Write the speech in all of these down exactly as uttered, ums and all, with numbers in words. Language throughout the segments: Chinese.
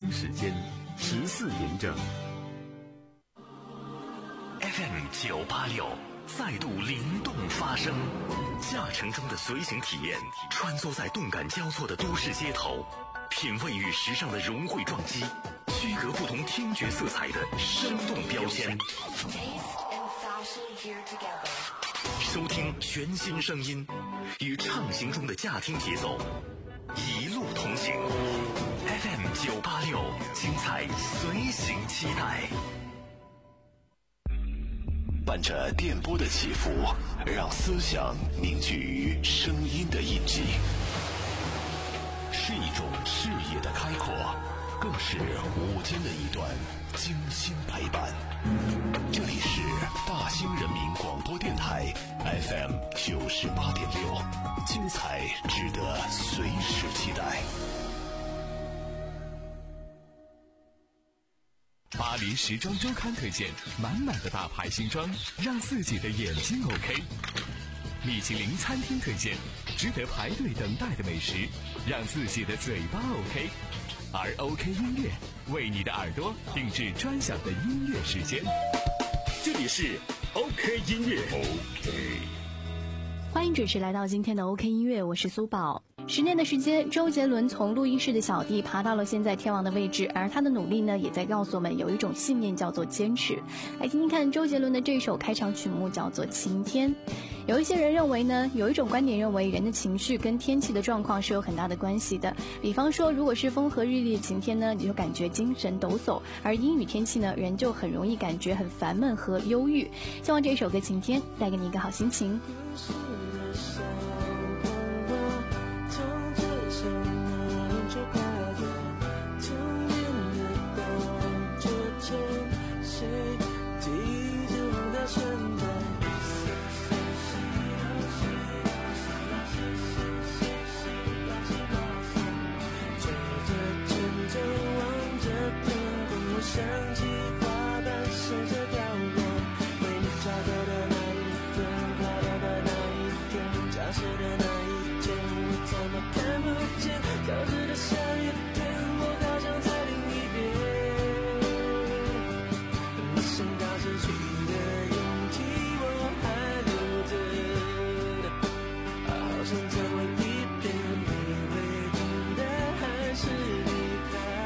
京时间十四点整。 F M 九八六再度灵动发声，驾乘中的随行体验，穿梭在动感交错的都市街头，品味与时尚的融汇撞击，区隔不同听觉色彩的生动标签。收听全新声音，与畅行中的驾听节奏一路同行。F M 九八六，精彩随行期待。 伴着电波的起伏，让思想凝聚于声音的印记，是一种视野的开阔，更是午间的一段精心陪伴。这里是大兴人民广播电台 F M 九十八点六，精彩值得随时期待。 巴黎时装周刊推荐满满的大牌新装，让自己的眼睛 OK。米其林餐厅推荐值得排队等待的美食，让自己的嘴巴 OK。而 OK 音乐为你的耳朵定制专享的音乐时间。这里是 OK 音乐 OK。 欢迎准时来到今天的 OK 音乐，我是苏宝。十年的时间，周杰伦从录音室的小弟爬到了现在天王的位置，而他的努力呢，也在告诉我们有一种信念叫做坚持。来听听看周杰伦的这首开场曲目叫做《晴天》。有一些人认为呢，有一种观点认为人的情绪跟天气的状况是有很大的关系的。比方说，如果是风和日丽的晴天呢，你就感觉精神抖擞，而阴雨天气呢，人就很容易感觉很烦闷和忧郁。希望这首歌《晴天》带给你一个好心情。 想起花瓣试着掉落，为你找到的那一天，花掉的那一天，消失的那一天，我怎么看不见？消失的下雨天，我好想再淋一遍。没想到失去的勇气我还留着，好想再问一遍，你会等待还是离开？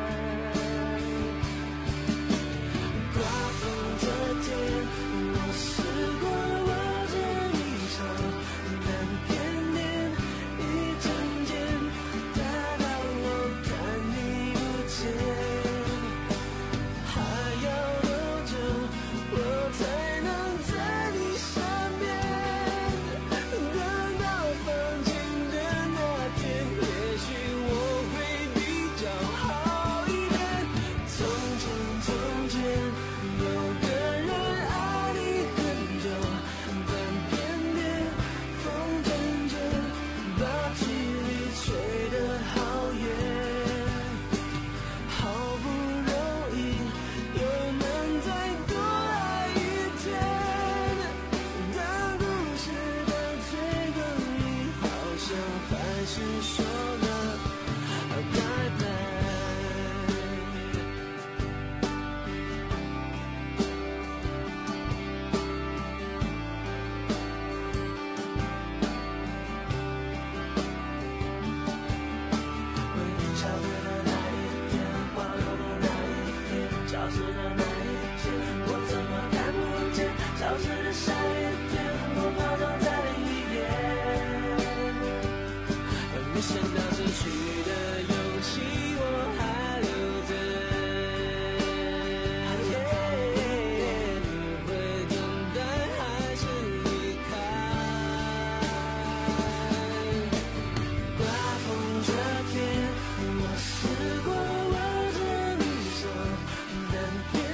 我试过握着你手，但偏偏一瞬间大到我看你不见。还要多久我才能在你身边？等到放晴的那天，也许我会比较好一点。从前从前有个还是说了拜拜。为你消失的那一天，花落的那一天，消失的那一天，我怎么看不见？消失的下一天，我好想再淋一遍。没想到失去的勇气我还留着，你会等待还是离开？刮风这天，我试过握着你手，但偏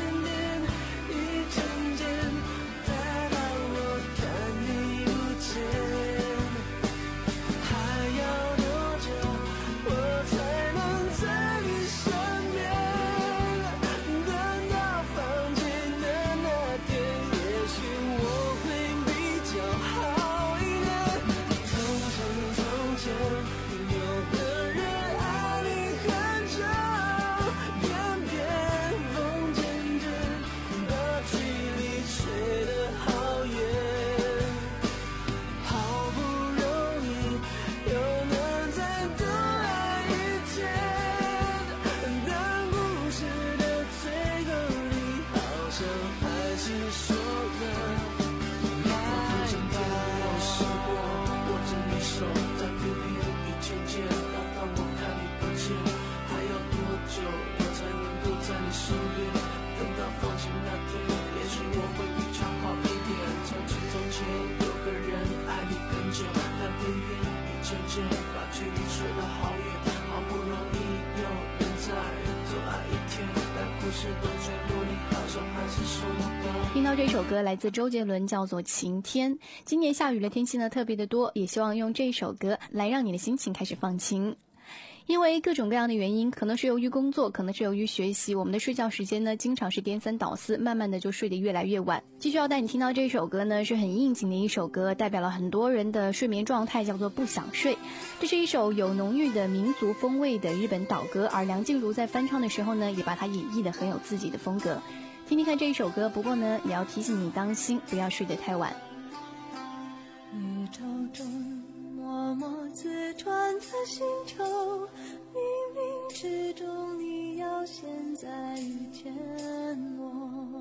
身边，等到放晴那天，也许我会比较好一点。从前从前有个人爱你很久，但偏偏一渐渐把距离吹得好远，好不容易有人在多爱一天，但故事到最后你好像还是说不到。 听到这首歌来自周杰伦，叫做《晴天》。今年下雨的天气呢特别的多，也希望用这首歌来让你的心情开始放晴。因为各种各样的原因，可能是由于工作，可能是由于学习，我们的睡觉时间呢经常是颠三倒四，慢慢的就睡得越来越晚。继续要带你听到这首歌呢，是很应景的一首歌，代表了很多人的睡眠状态，叫做不想睡。这是一首有浓郁的民族风味的日本岛歌，而梁静茹在翻唱的时候呢，也把它演绎得很有自己的风格。听听看这一首歌，不过呢也要提醒你当心不要睡得太晚。 宇宙中默默自转的星球，冥冥之中你要现在遇见我。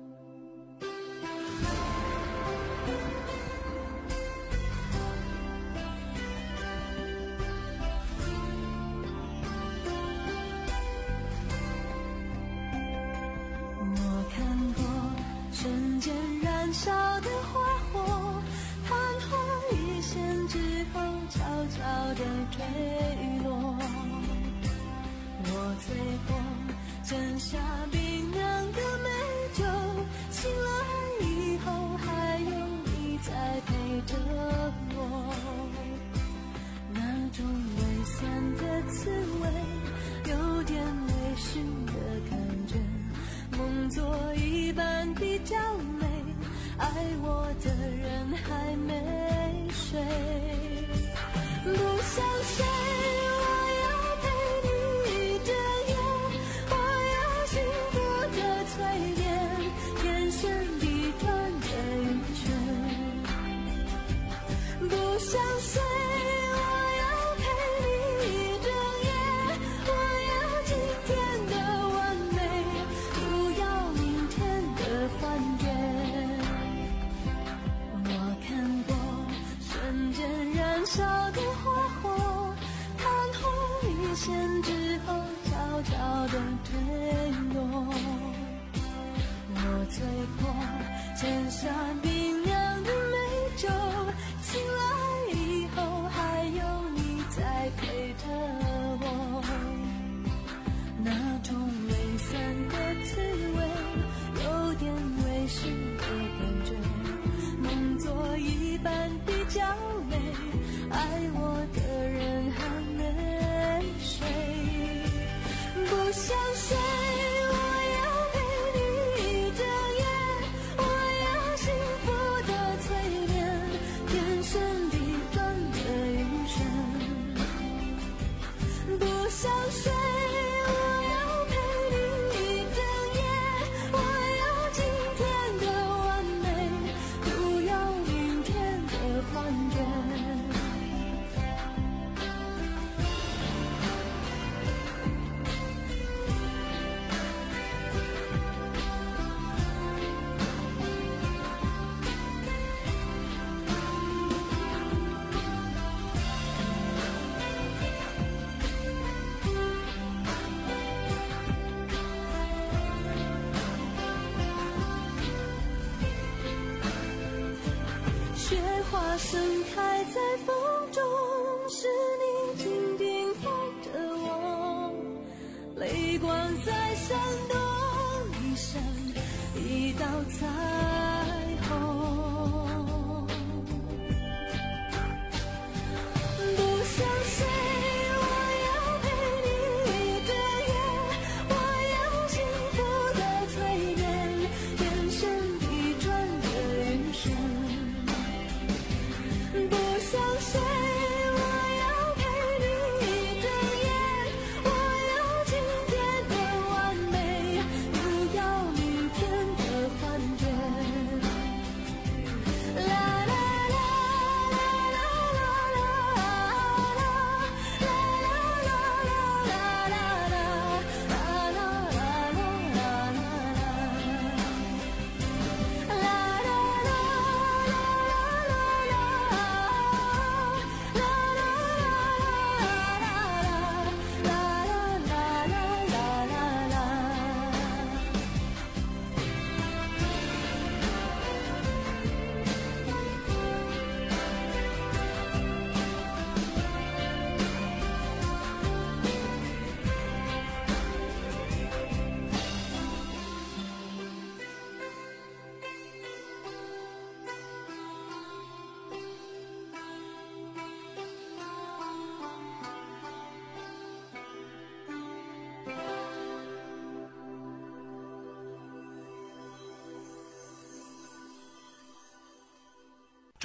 我看过瞬间燃烧的花火，昙花一现之后悄悄地坠落。我醉过斟下冰凉的美酒，醒来以后还有你在陪着我。那种微酸的滋味，有点微醺的感觉，梦做一半比较美，爱我的人还没睡。不想睡，我要陪你一整夜，我要幸福的催眠，天旋地转的晕眩。不想睡，我要陪你一整夜，我要今天的完美，不要明天的幻觉。我看过瞬间燃烧的花火，昙花一现之后悄悄地坠落。我醉过斟下冰凉的美酒，醒来以后还有你在陪着我。那种微酸的滋味，有点微醺的感觉，梦做一半比较美，爱我的人还没睡。不想睡，我要陪你一整夜，我要幸福的催眠，天旋地转的晕眩。不想睡，我要陪你一整夜，我要今天的完美，不要明天的幻觉。雪花盛开在风中，是你紧紧抱着我，泪光在闪动，一闪一道彩虹。不想睡，我要陪你一整夜，我要幸福的催眠，天旋地转的晕眩。不想睡，我要陪你一整夜，我要今天的完美，不要明天的幻觉。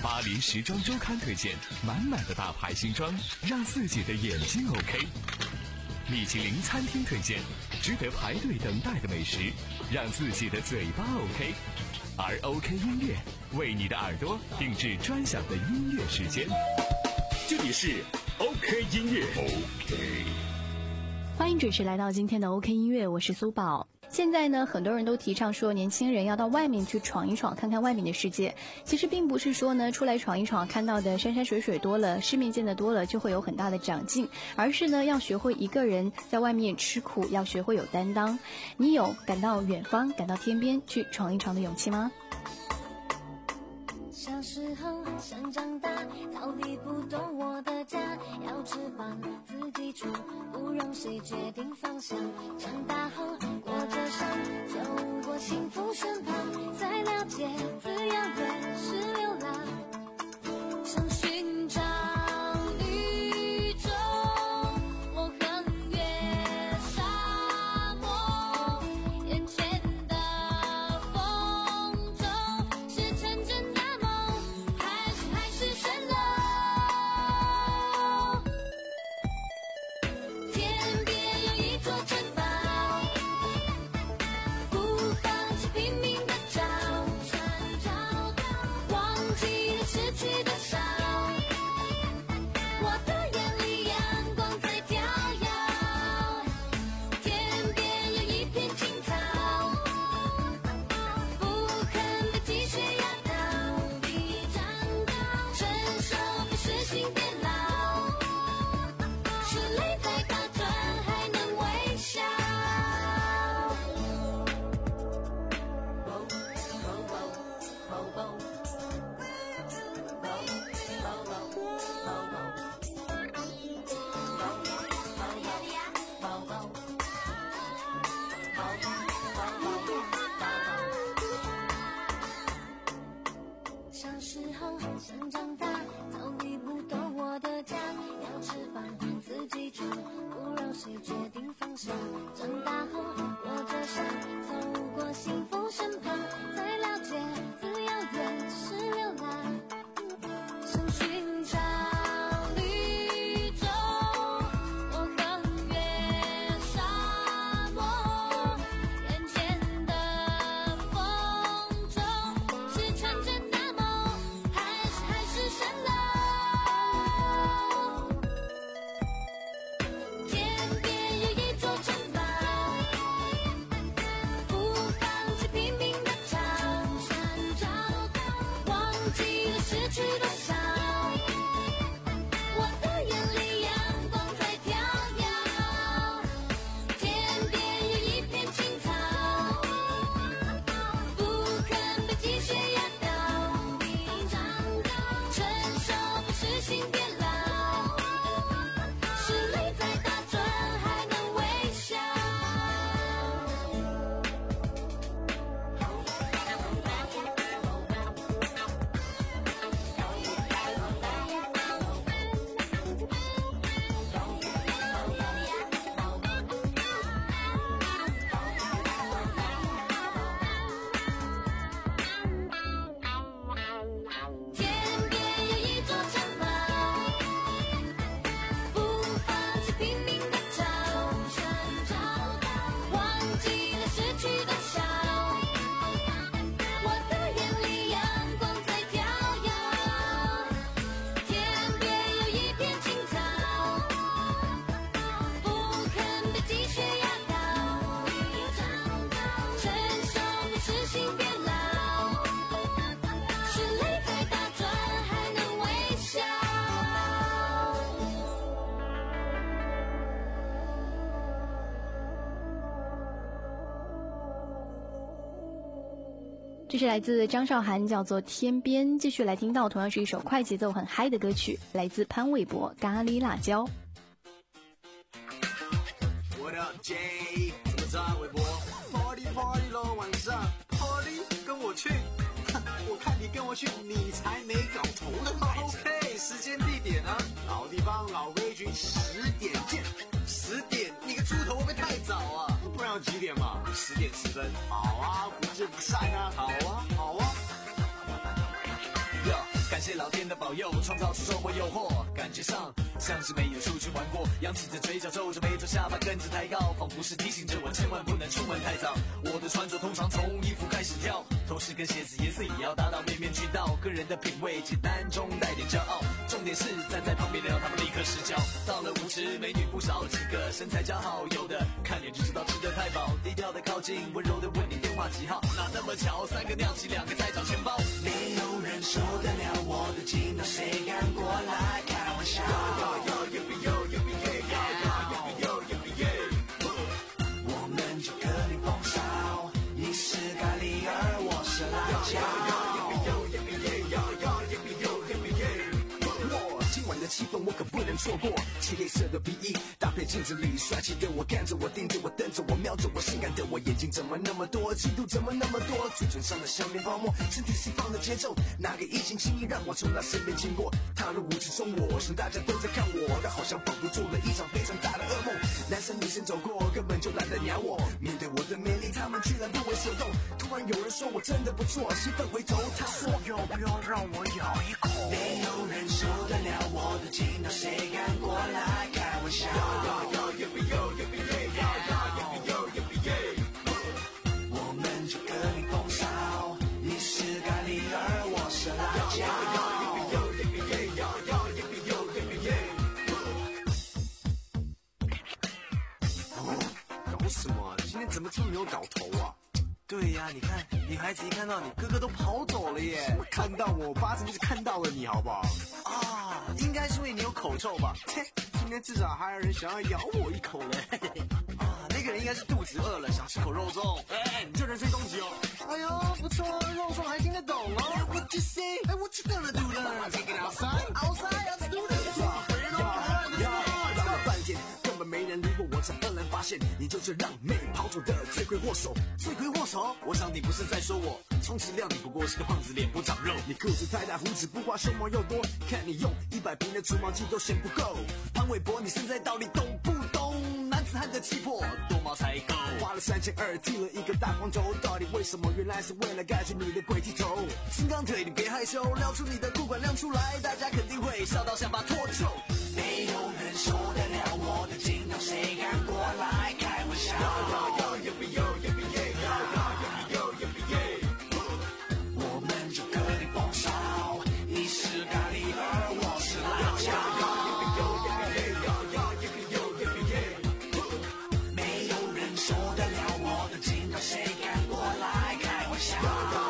巴黎时装周刊推荐，满满的大牌新装，让自己的眼睛 OK。米其林餐厅推荐，值得排队等待的美食，让自己的嘴巴 OK。而 OK 音乐为你的耳朵定制专享的音乐时间。 这里是 OK 音乐 OK。 欢迎准时来到今天的 OK 音乐，我是苏宝。现在呢，很多人都提倡说年轻人要到外面去闯一闯，看看外面的世界。其实并不是说呢出来闯一闯，看到的山山水水多了，世面见得多了就会有很大的长进，而是呢要学会一个人在外面吃苦，要学会有担当。你有赶到远方，赶到天边去闯一闯的勇气吗？ 小时候想长大，逃离不懂我的家，要翅膀自己出，不让谁决定方向。长大后过着伤，走过幸福身旁，才了解自由也是流浪。想寻找绿洲，我横越沙漠，眼前的风中是成真的梦，还是海市蜃楼。天边有一座城堡，不放弃拼命的找，找到忘记了失去多少。我的眼里阳光在跳跃，天边有一片青草，不肯被积雪压倒，你长大，成熟不是心变老，是泪在打转还能微笑。小时候想长大，逃离不懂我的家，要翅膀自己出，不让谁决定方向。长大后过着伤，走过幸福身旁，才了解自由也是流浪。想寻找绿洲，我横越沙漠，眼前的风中是成真的梦，还是海市蜃楼。天边有一座城堡，不放弃拼命的找，找到忘记了失去多少。我的眼里阳光在跳跃，天边有一片青草，不肯被积雪压倒，你长大，成熟不是心变老，是泪在打转还能微笑。天边有一座城堡，不放弃拼命的找，找到忘记了失去多少。我的眼里阳光在跳跃，天边有一片青草，不肯被积雪压倒，你长大，成熟不是心变老，是泪在打转还能微笑。 这是来自张韶涵，叫做《天边》。继续来听到同样是一首快节奏很嗨的歌曲，来自潘玮柏《咖喱辣椒》。 What up, Jay？ 怎么着，韦伯 ？Party Party 咯，晚上 Party 跟我去，我看你跟我去，你才没搞头呢。OK， 时间地点呢？老地方老规矩，十点见。十点？你个猪头会不会太早啊？不然要几点嘛？十点十分。好啊，不见不散啊。好啊，好啊。感谢谢老天的保佑，创造出生活诱惑，感觉上像是没有出去玩过，扬起着嘴角，皱着眉头，下巴跟着抬高，仿佛是提醒着我千万不能出门太早。我的穿着通常从衣服开始挑，头饰跟鞋子颜色也要达到面面俱到，个人的品味简单中带点骄傲，重点是站在旁边聊，他们立刻失焦。到了舞池，美女不少几个，身材姣好，有的看脸就知道吃得太饱，低调的靠近，温柔的问你电话几号，哪那么巧，三个尿急，两个在找钱包， 没有人受得了我的劲头，谁敢过来开玩笑？我们就各领风骚，你是咖喱儿，我是辣椒。 今晚的气氛我可不能错过，漆黑色的皮衣搭配镜子里帅气的我，看着我，盯着我，瞪着我，瞄着我，性感的我，眼睛怎么那么多，嫉妒怎么那么多，嘴唇上的香槟泡沫，身体释放的节奏，哪个异性轻易让我从他身边经过？踏入舞池中，我想大家都在看我，但好像仿佛做了一场非常大的噩梦。男生女生走过，根本就懒得鸟我，面对我的魅力，他们居然不为所动。突然有人说我真的不错，兴奋回头，他说要不要让我咬一口？没有人受得了我的劲头，谁敢过来开玩笑？我们就各领风骚，你是咖喱儿，我是辣椒。 搞什么？今天怎么这么没有搞头啊？ 对呀，你看，女孩子一看到你，个个都跑走了耶。 看到我，八成就是看到了你，好不好？ 啊，应该是因为你有口臭吧？ 切，今天至少还有人想要咬我一口嘞。 啊，那个人应该是肚子饿了，想吃口肉粽。 哎，你这人身攻击哦！ 哎呦，不错，肉粽还听得懂哦。What you say? Hey, what you gonna do then? Take it outside. Outside, let's do this. 半天根本没人理过我，才愕然发现你就是让妹跑走的罪魁祸首。 罪魁祸首？我想你不是在说我，充其量你不过是个胖子，脸不长肉。 你裤子太大，胡子不刮，胸毛又多，看你用一百瓶的除毛剂都嫌不够。 潘玮柏，你现在到底懂不懂男子汉的气魄？多毛才够。 花了三千二剃了一个大光头，到底为什么？原来是为了盖住你的鬼剃头。 金刚腿，你别害羞，撩出你的裤管亮出来，大家肯定会笑到想把脱臼。 没有人受得了我的劲头，谁敢过来开玩笑？我们就各领风骚，你是咖喱儿，我是辣椒。没有人受得了我的劲头，谁敢过来开玩笑？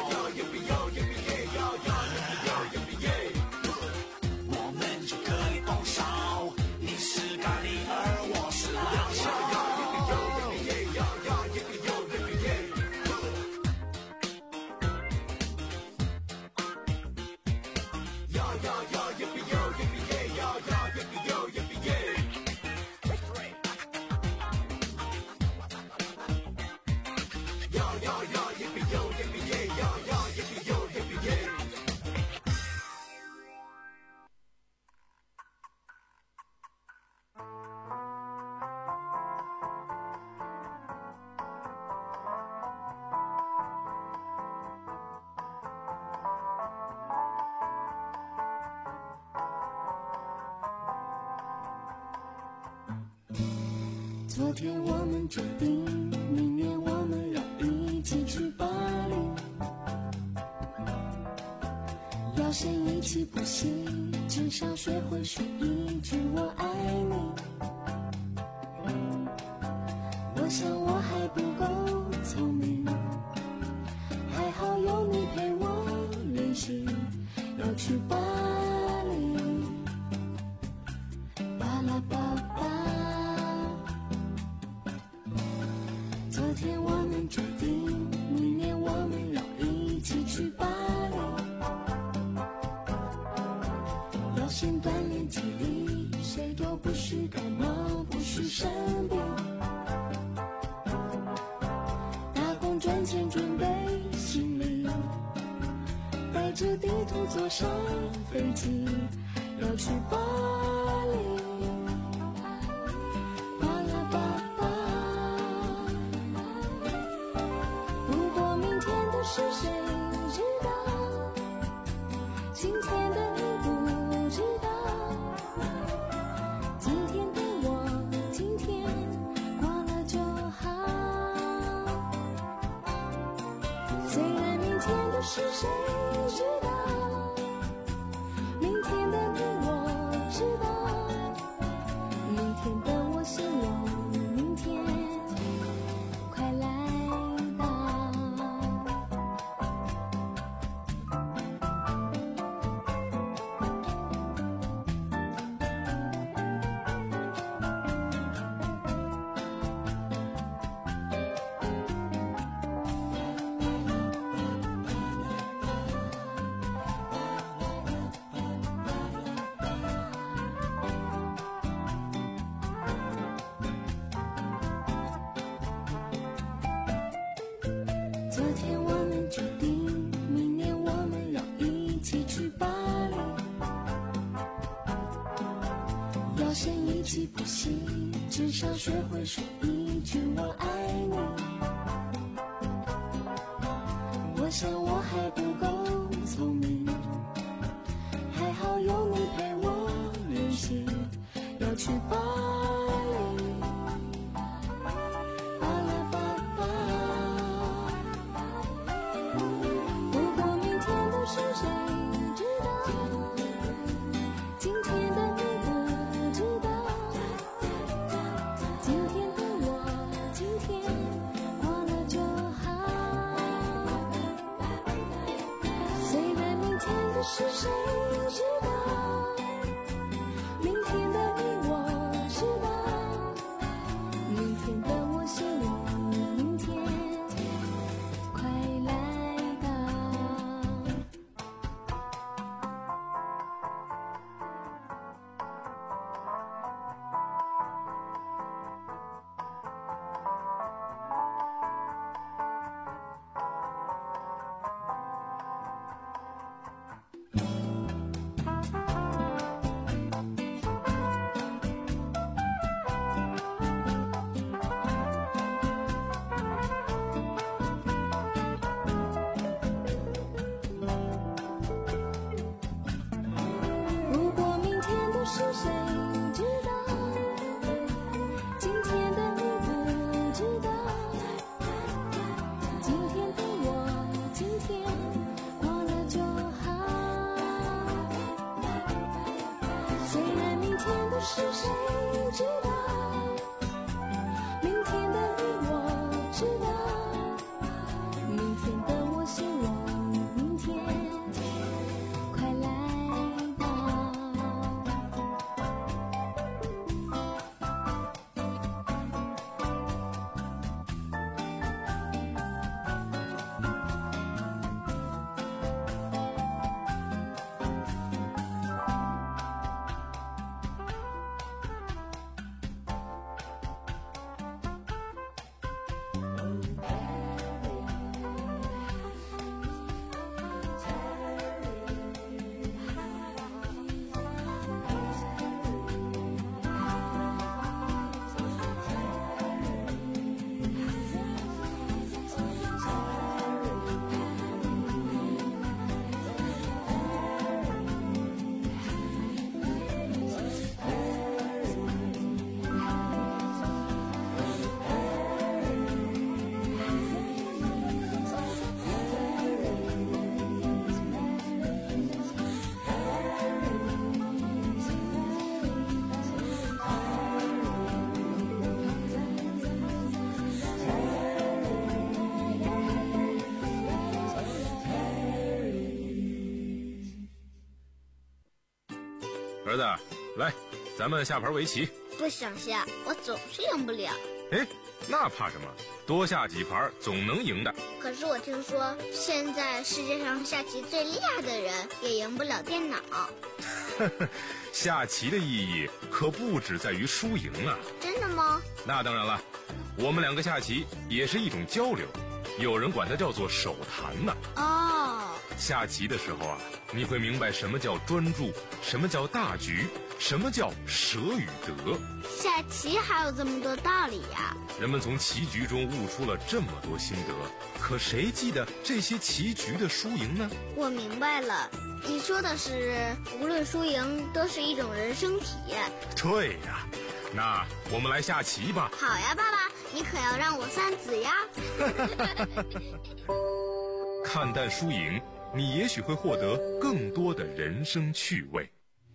我们就各领风骚，你是咖喱儿，我是辣椒。 昨天我们决定，明年我们要一起去巴黎，要先一起补习，至少学会说一句我爱你。我想我还不够聪明，还好有你陪我练习，要去巴黎，巴拉巴巴。昨天我们决定，明年我们要一起去巴黎，要先锻炼体力，谁都不许感冒，不许生病，打工赚钱准备行李，带着地图坐上飞机，要去巴黎。是谁知道今天的的事谁知道？明天的你我知道，明天的我希望明天快来到。昨天我们决定，明年我们要一起去巴黎。要先一起补习，至少学会说一句我爱你。我想我还不够聪明，还好有你陪我练习，要去巴黎。巴拉巴巴。不过明天的事谁知道？今天的你不知道。今天的我，今天过了就好。虽然明天的事谁知道？明天的你我知道。明天的我希望明天快来到。如果明天的事谁知道？今天的你不知道。今天的我，今天过了就好。虽然明天的事谁知道？明天的你我知道。明天的我希望明天快来到。 儿子，来，咱们下盘围棋。 不想下，我总是赢不了。 哎，那怕什么？多下几盘总能赢的。 可是我听说，现在世界上下棋最厉害的人也赢不了电脑。 下棋的意义可不只在于输赢啊！ 真的吗？ 那当然了，我们两个下棋也是一种交流，有人管它叫做手谈呢。 哦， 下棋的时候啊，你会明白什么叫专注，什么叫大局，什么叫舍与得。 下棋还有这么多道理呀！ 人们从棋局中悟出了这么多心得，可谁记得这些棋局的输赢呢？ 我明白了，你说的是无论输赢都是一种人生体验。 对呀，那我们来下棋吧。 好呀，爸爸，你可要让我算子呀。 看淡输赢，你也许会获得更多的人生趣味。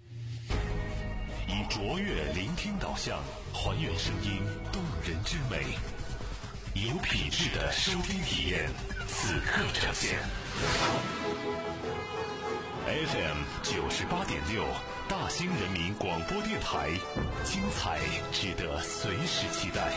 以卓越聆听导向，还原声音动人之美，有品质的收听体验，此刻呈现。F M 九十八点六，大兴人民广播电台，精彩值得随时期待。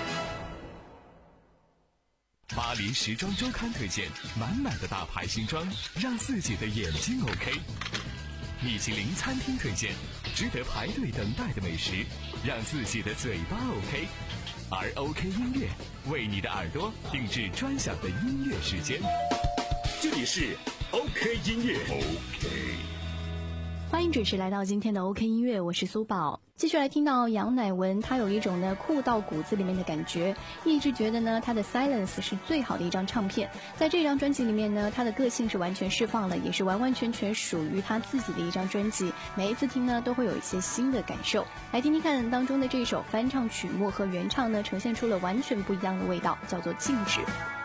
巴黎时装周刊推荐满满的大牌新装，让自己的眼睛 OK。米其林餐厅推荐值得排队等待的美食，让自己的嘴巴 OK。而 OK 音乐为你的耳朵定制专享的音乐时间。 这里是 OK 音乐 OK。 欢迎准时来到今天的 OK 音乐，我是苏宝。继续来听到杨乃文，他有一种呢酷到骨子里面的感觉，一直觉得呢他的 Silence 是最好的一张唱片。在这张专辑里面呢，他的个性是完全释放了，也是完完全全属于他自己的一张专辑。每一次听呢，都会有一些新的感受。来听听看当中的这首翻唱曲目和原唱呢，呈现出了完全不一样的味道，叫做静止。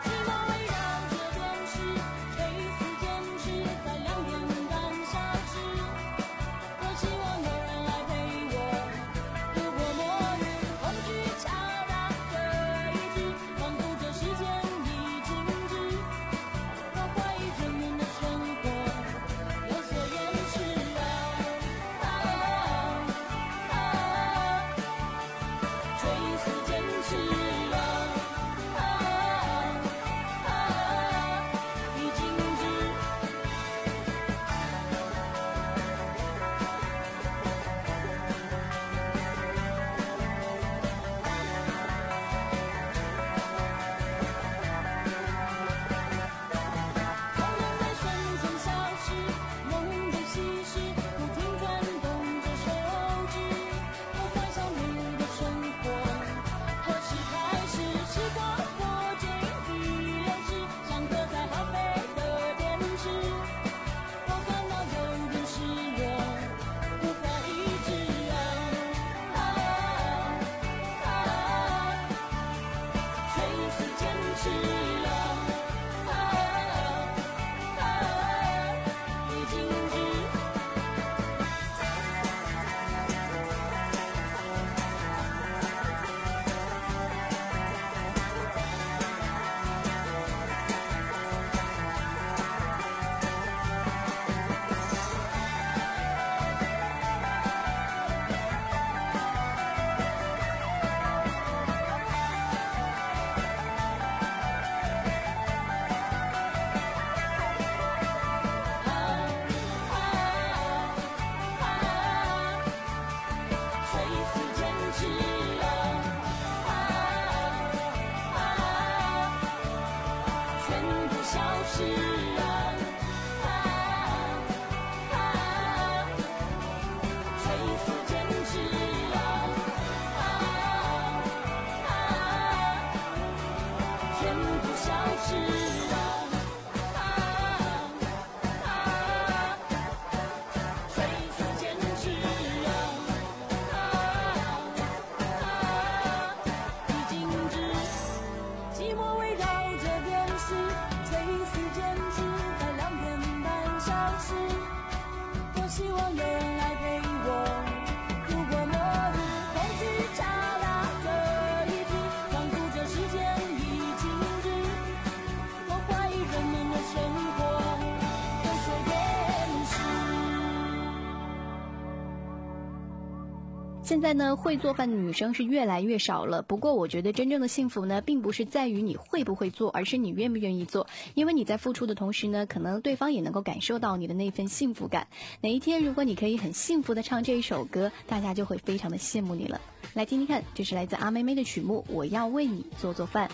现在呢，会做饭的女生是越来越少了。不过我觉得真正的幸福呢，并不是在于你会不会做，而是你愿不愿意做。因为你在付出的同时呢，可能对方也能够感受到你的那份幸福感。哪一天如果你可以很幸福的唱这一首歌，大家就会非常的羡慕你了。来听听看，这是来自阿妹妹的曲目《我要为你做做饭》。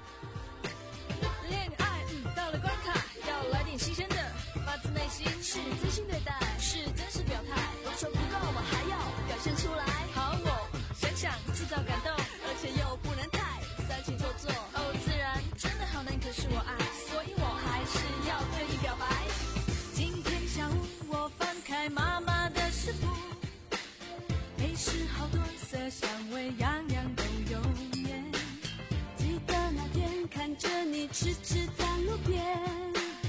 恋爱、嗯、到了关卡，要来点新鲜的，发自内心是真心对待，是真实表态。我说不够，我还要表现出来。好，我想想制造感动，而且又不能太煽情做作。哦，自然真的好难，可是我爱，所以我还是要对你表白。今天下午我翻开妈妈的食谱，美食好多色香味，样样都有面。记得那天看着你痴痴在路边，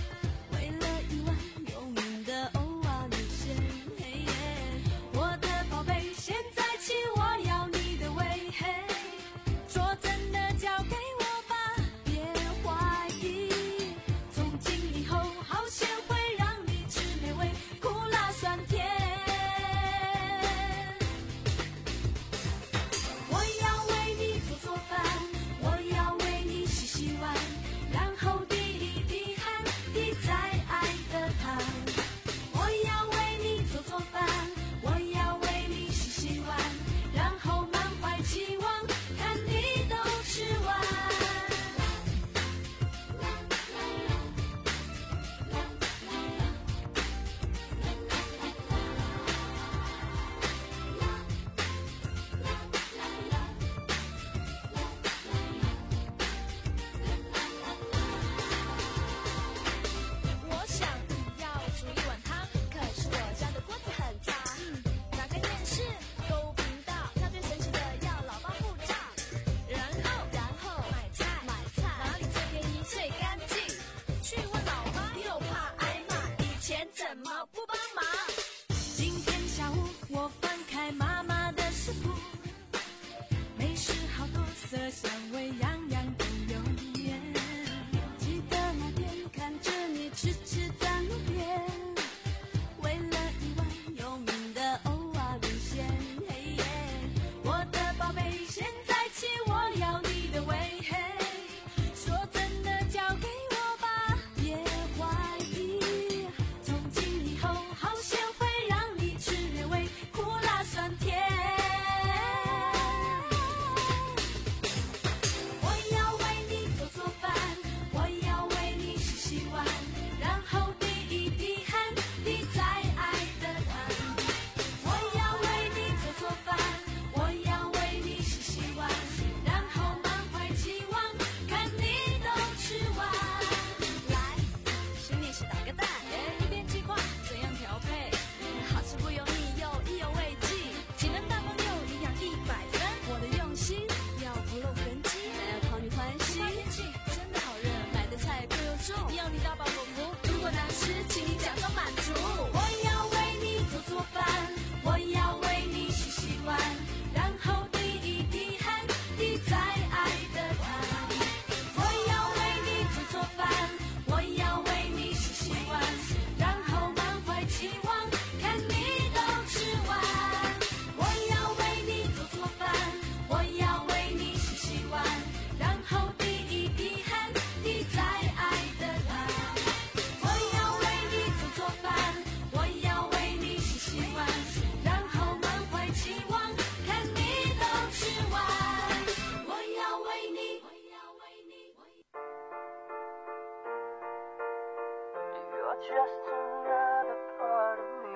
just another part of me.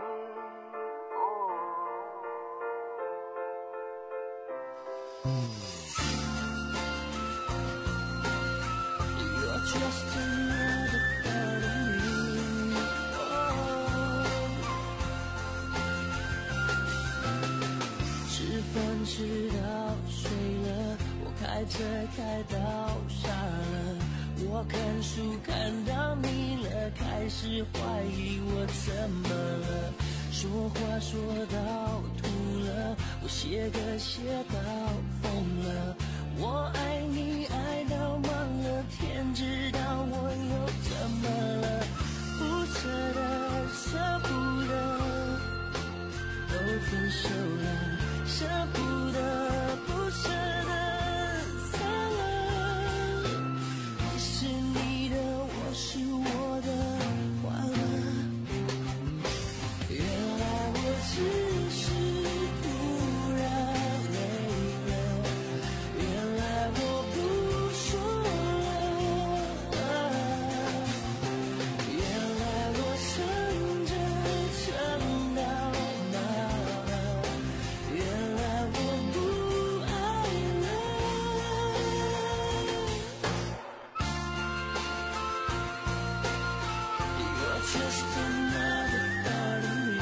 You're just another part of me. Oh. 吃饭吃到睡了，我开车开到傻了，我看书看到腻了，开始怀疑我怎么了，说话说到吐了，我写歌写到疯了，我爱你爱到忘了，天知道我又怎么了，不舍得舍不得，都分手了，舍不得不舍得散了，你是你的，我是我的，换了，原来我只是突然累了，原来我不说了，原来我撑着撑到哪了，原来我不爱了。You're just another part of me.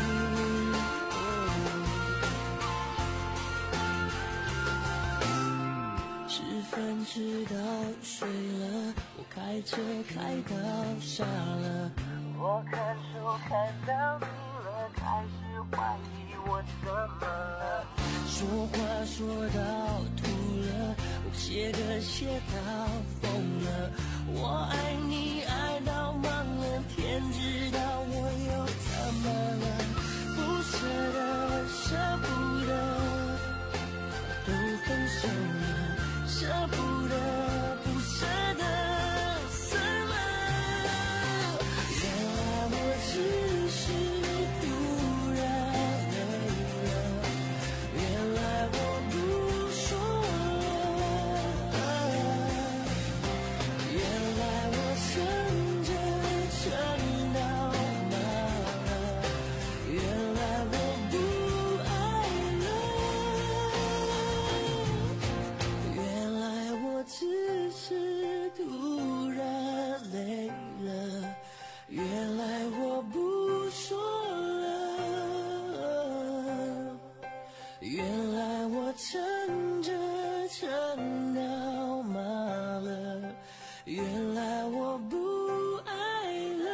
Oh. 吃饭吃到睡了，我开车开到傻了，我看书看到腻了，开始怀疑我怎么了，说话说到吐了，我写歌写到疯了，我爱你爱到忘了，天知道我又怎么了，不舍得舍不得，都分手了，舍不得不舍得散了，原来我只是突然累了，原来我不说了，原来我撑着撑到哪了，原来我不爱了，原来我只是突然累了，原来我不说了，原来我撑着撑到麻了，原来我不爱了。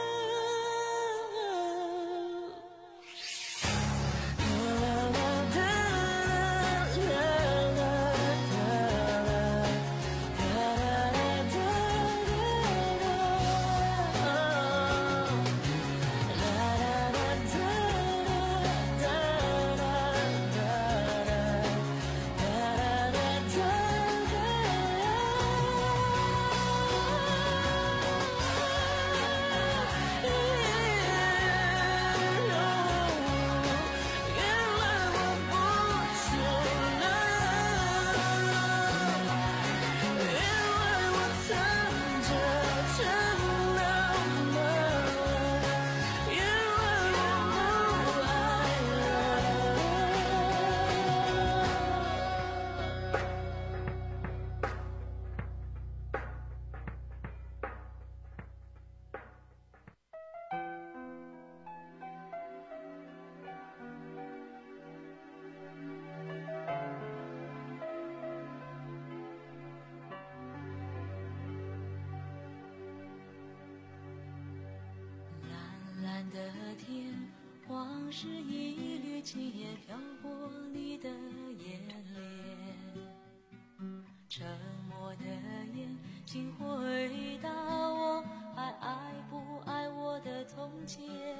蓝的天，往事一缕轻烟飘过你的眼帘，沉默的眼睛回答我还爱不爱我的从前，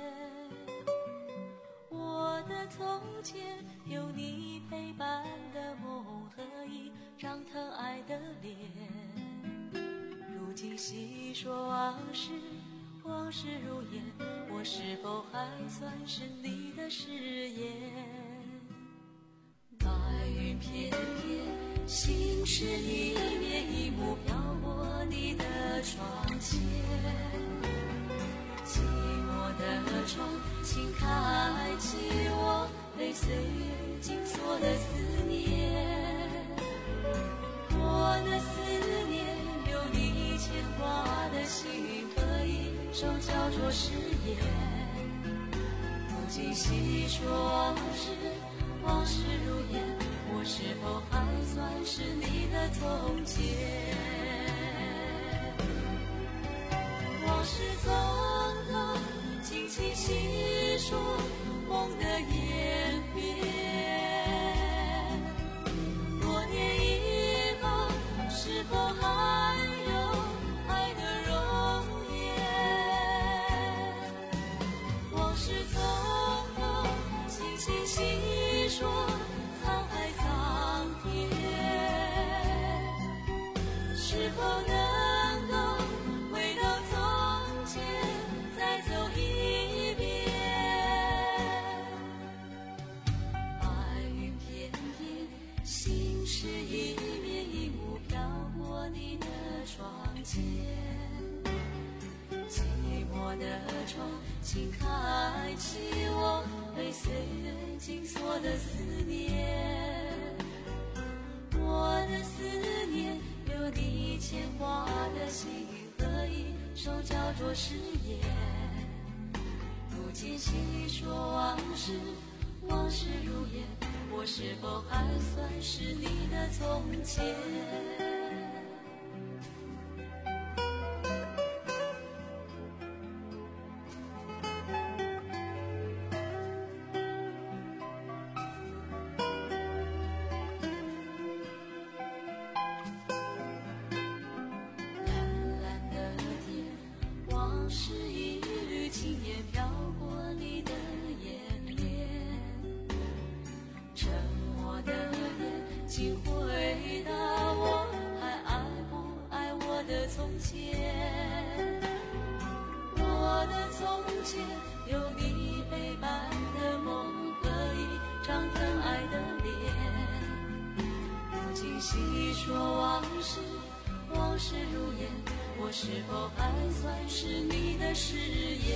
我的从前有你陪伴的梦和一张疼爱的脸，如今细说往事，往事如烟，我是否还算是你的誓言？白云片片，心事一面一幕飘过你的窗前，记挂的心和一首叫做誓言。不禁细说往事，往事如烟，我是否还算是你的从前？往事从头轻轻细说，梦的演变。多年以后，是否还有爱的容颜？往事从头轻轻细说，沧海桑田。是否能够回到从前，再走一遍？白云片片，心事一面一幕飘过你的窗前。寂寞的窗，请开启我被岁月紧锁的思念。我的思念，有你牵挂的心和一首叫做誓言。不禁细说往事，往事如烟，我是否还算是你的从前？细说往事，往事如烟，我是否还算是你的誓言？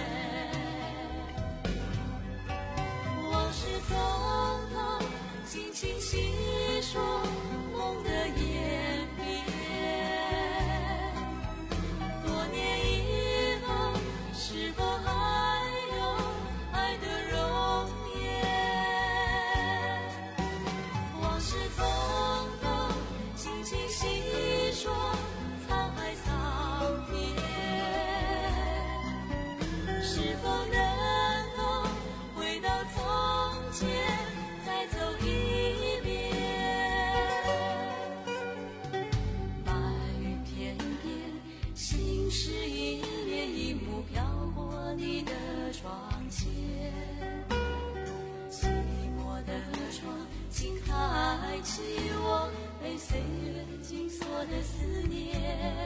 往事从头轻轻细说，梦的演变。多年以后，是否还有爱的容颜？往事从细说，沧海桑田。是否能够回到从前，再走一遍？白云片片，心事一面一幕飘过你的窗前。寂寞的窗，请开启我被岁月紧锁的思念。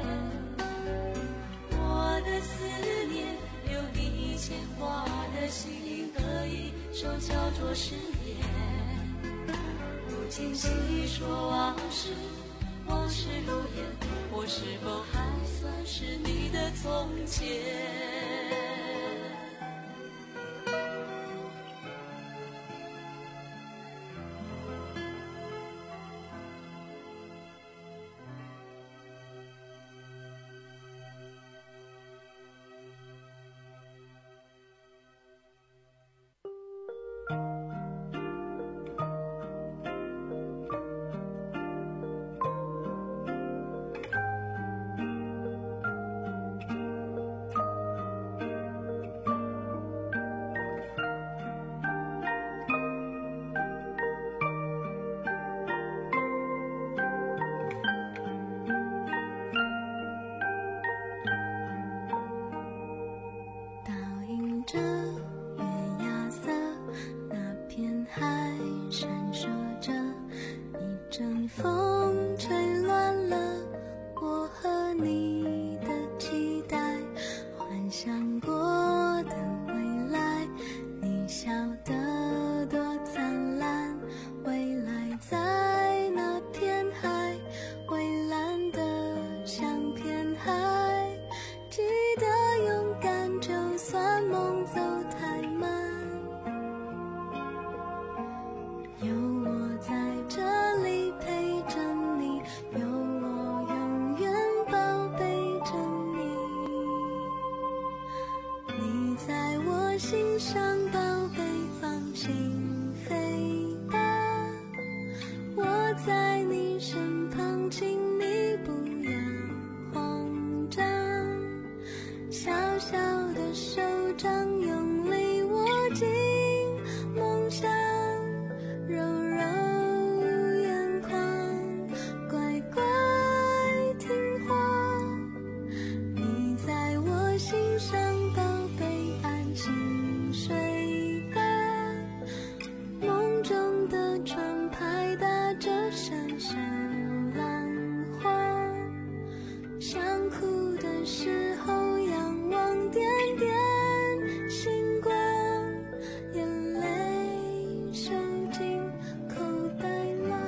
我的思念，有你牵挂的心和一首叫做誓言。不禁细说往事，往事如烟，我是否还算是你的从前？ 在这里陪着你，有我永远宝贝。 心上宝贝放心飞吧，我在你身旁，请你不要慌张，小小的手掌用力握紧梦想，揉揉眼眶，乖乖听话，你在我心上宝贝安心睡吧，梦中的船拍打着闪闪浪花，想哭的时候仰望点点星光，眼泪收进口袋啦。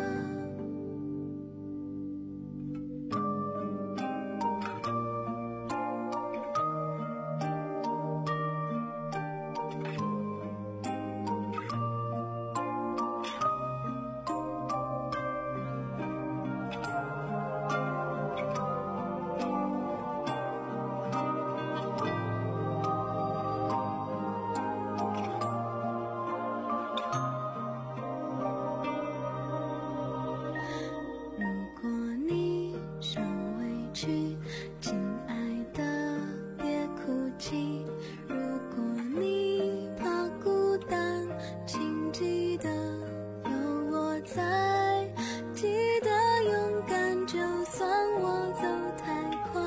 如果你受委屈，亲爱的别哭泣，如果你怕孤单，请记得有我在，记得勇敢，就算我走太快，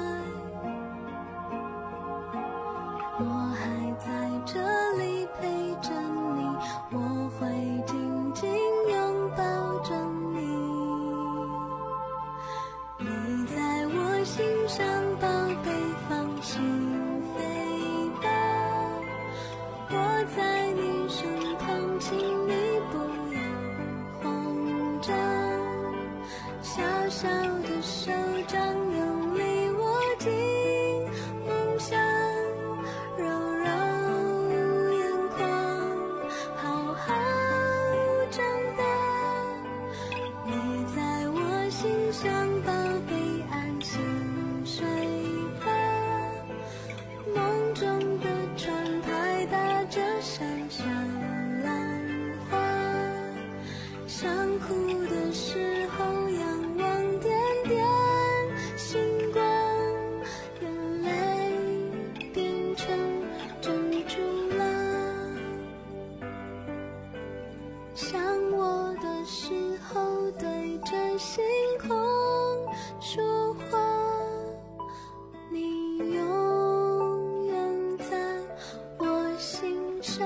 我还在这里陪着你，我会紧紧拥抱着你，你在我心上宝贝放心飞吧，我在你身旁，请你不要慌张，小小的手掌用力握紧梦想，揉揉眼眶，好好长大，你在我心上宝贝安心睡吧，梦中的船拍打着闪闪浪花，想哭的时候仰望点点星光，眼泪变成珍珠啦，想我的时候对着星空说话，你永远在我心上。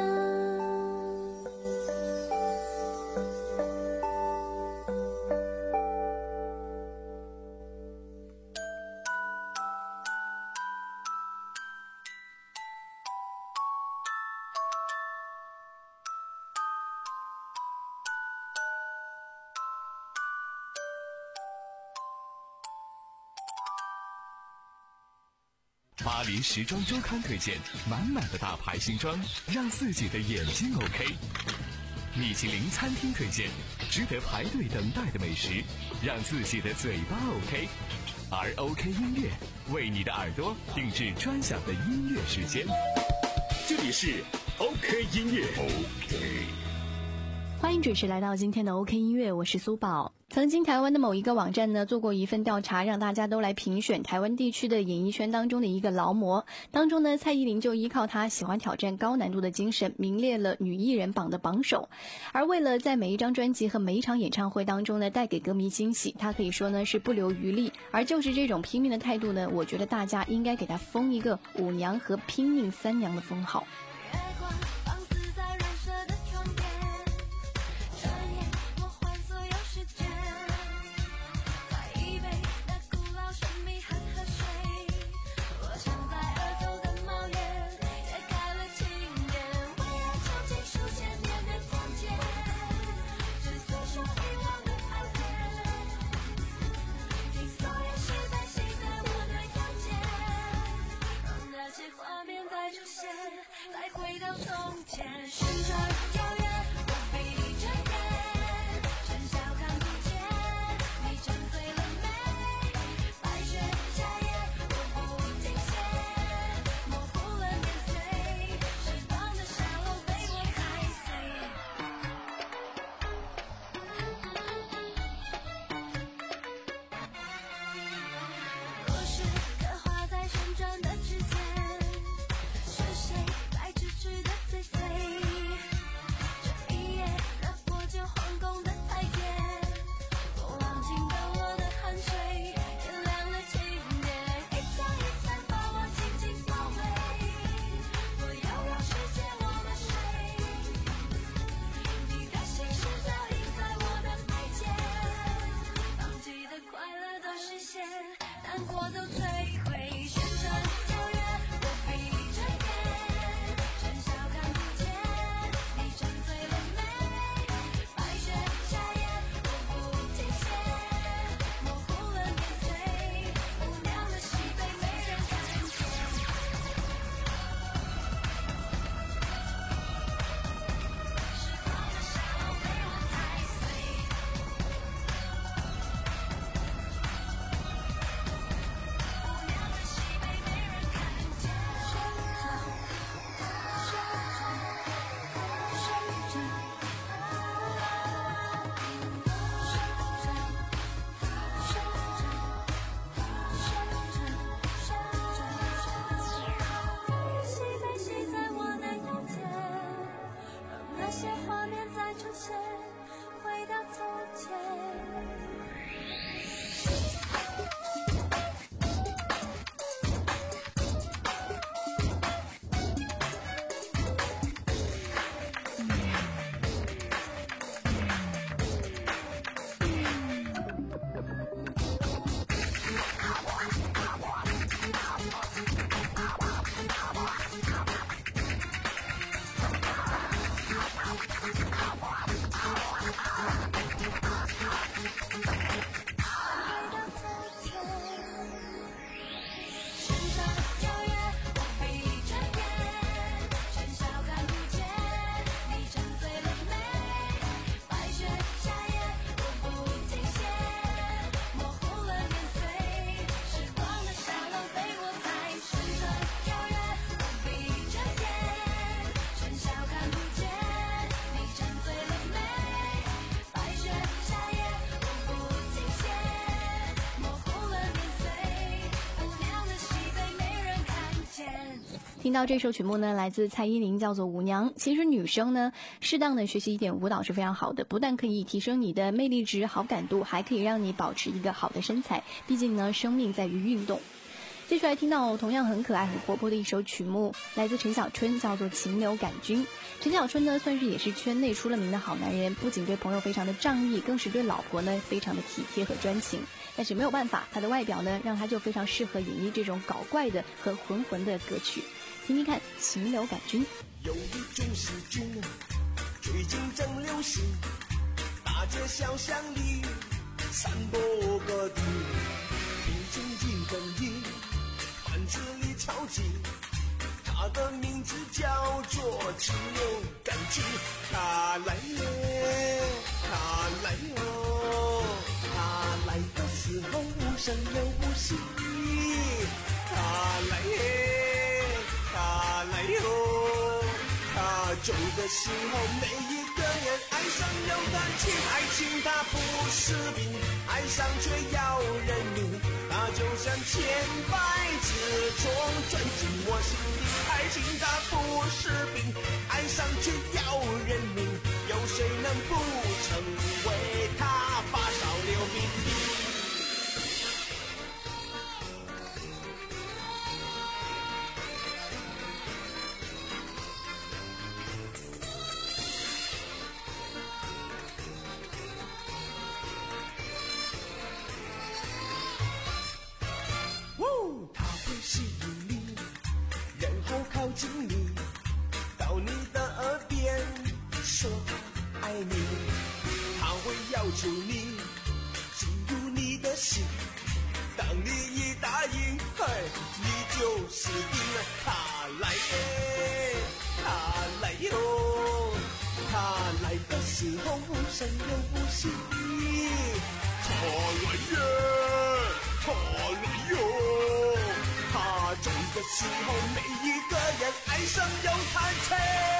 巴黎时装周刊推荐满满的大牌新装，让自己的眼睛 OK。米其林餐厅推荐值得排队等待的美食，让自己的嘴巴 OK。而 OK 音乐为你的耳朵定制专享的音乐时间。 这里是 OK 音乐 OK。 欢迎准时来到今天的 OK 音乐，我是苏宝。曾经台湾的某一个网站呢做过一份调查，让大家都来评选台湾地区的演艺圈当中的一个劳模。当中呢，蔡依林就依靠她喜欢挑战高难度的精神，名列了女艺人榜的榜首。而为了在每一张专辑和每一场演唱会当中呢带给歌迷惊喜，她可以说呢是不留余力。而就是这种拼命的态度呢，我觉得大家应该给她封一个舞娘和拼命三娘的封号。 听到这首曲目呢，来自蔡依林，叫做《舞娘》。其实女生呢，适当的学习一点舞蹈是非常好的，不但可以提升你的魅力值、好感度，还可以让你保持一个好的身材。毕竟呢，生命在于运动。接下来听到同样很可爱、很活泼的一首曲目，来自陈小春，叫做《情流感君》。陈小春呢，算是也是圈内出了名的好男人，不仅对朋友非常的仗义，更是对老婆呢非常的体贴和专情。但是没有办法，他的外表呢，让他就非常适合演绎这种搞怪的和浑浑的歌曲。听听看《情流感君》。 有一种细菌最近正流行，大街小巷里散播各地，病菌一本一盘子里超级，它的名字叫做情流感菌。它来耶，它来哟，它来的时候无声又无息，它来耶，它来哟，它走的时候每一个人爱上有感情，爱情它不是病，爱上却要人命，它就像千百只虫钻进我心里。爱情它不是病，爱上却要人命，有谁能不成为它发烧流鼻涕？它会吸引你，然后靠近你，到你的耳边说他爱你。他会要求你进入你的心，当你一答应，嘿，你就死定了。他来耶，他来哟，他来的时候无声又无息。他来耶，他来哟，他走的时候每一个人爱上有他切。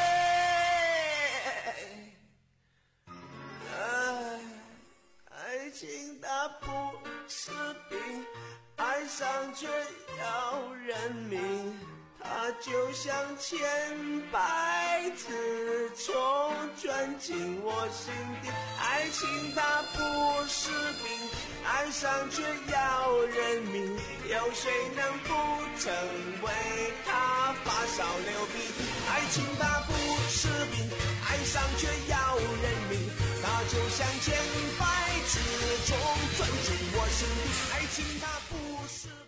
爱爱情它不是病，爱上却要人命，它就像千百次虫钻进我心底。爱情它不是病，爱上却要人命，有谁能不成为他发烧流鼻涕？爱情它不是病，爱上却要人命，它就像千百只虫钻进我心底。爱情它不是病。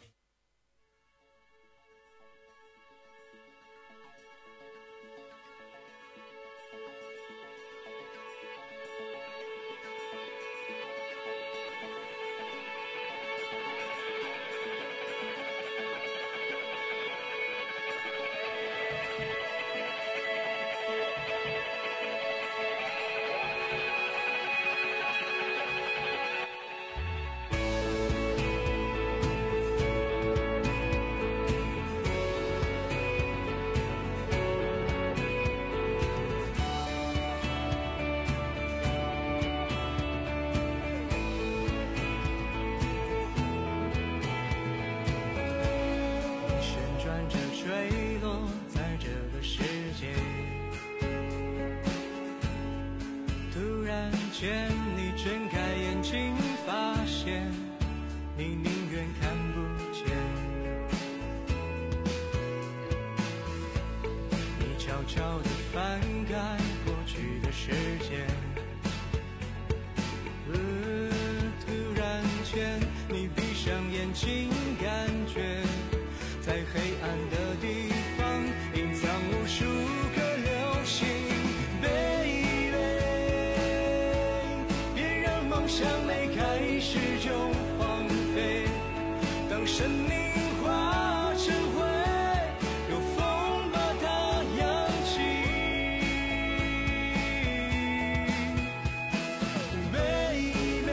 见你睁开眼睛，发现你宁愿看不见。你悄悄地翻开过去的时间，呃，突然间你闭上眼睛，感觉在黑暗的地方隐藏无数个流星。像没开始就荒废，当生命化成灰，有风把它扬起。Baby，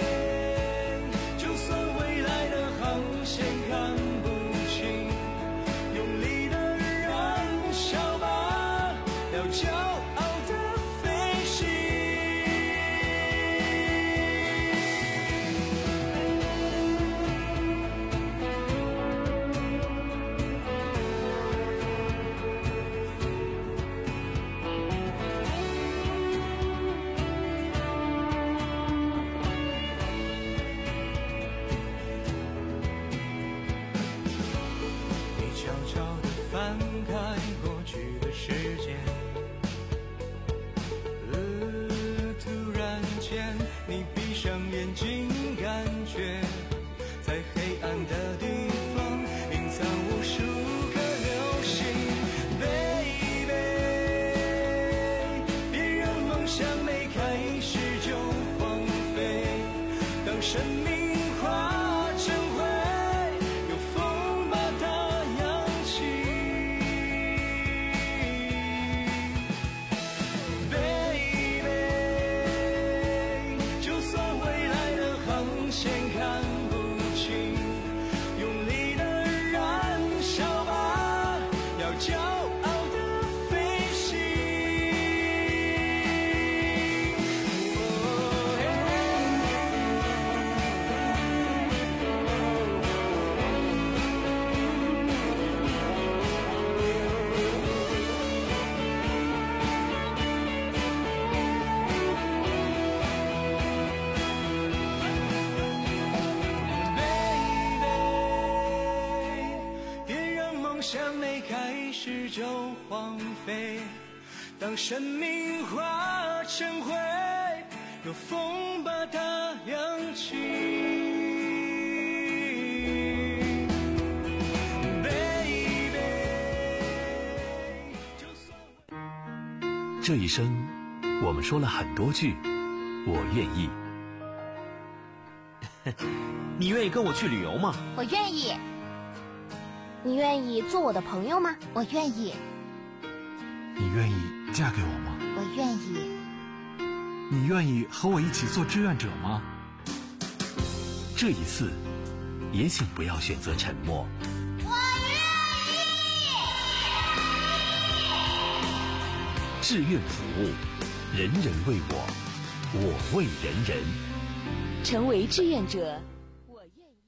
就算未来的航线看不清， 梦想没开始就荒废，当生命化成灰，有风把它扬起。Baby， 这一生，我们说了很多句“我愿意”。 你愿意跟我去旅游吗？ 我愿意。你愿意做我的朋友吗？我愿意。 你愿意嫁给我吗？ 我愿意。 你愿意和我一起做志愿者吗？ 这一次，也请不要选择沉默。 我愿意。志愿服务，人人为我，我为人人。 成为志愿者，我愿意。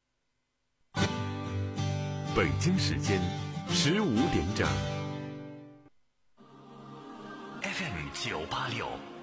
北京时间十五点整。 F M 九八六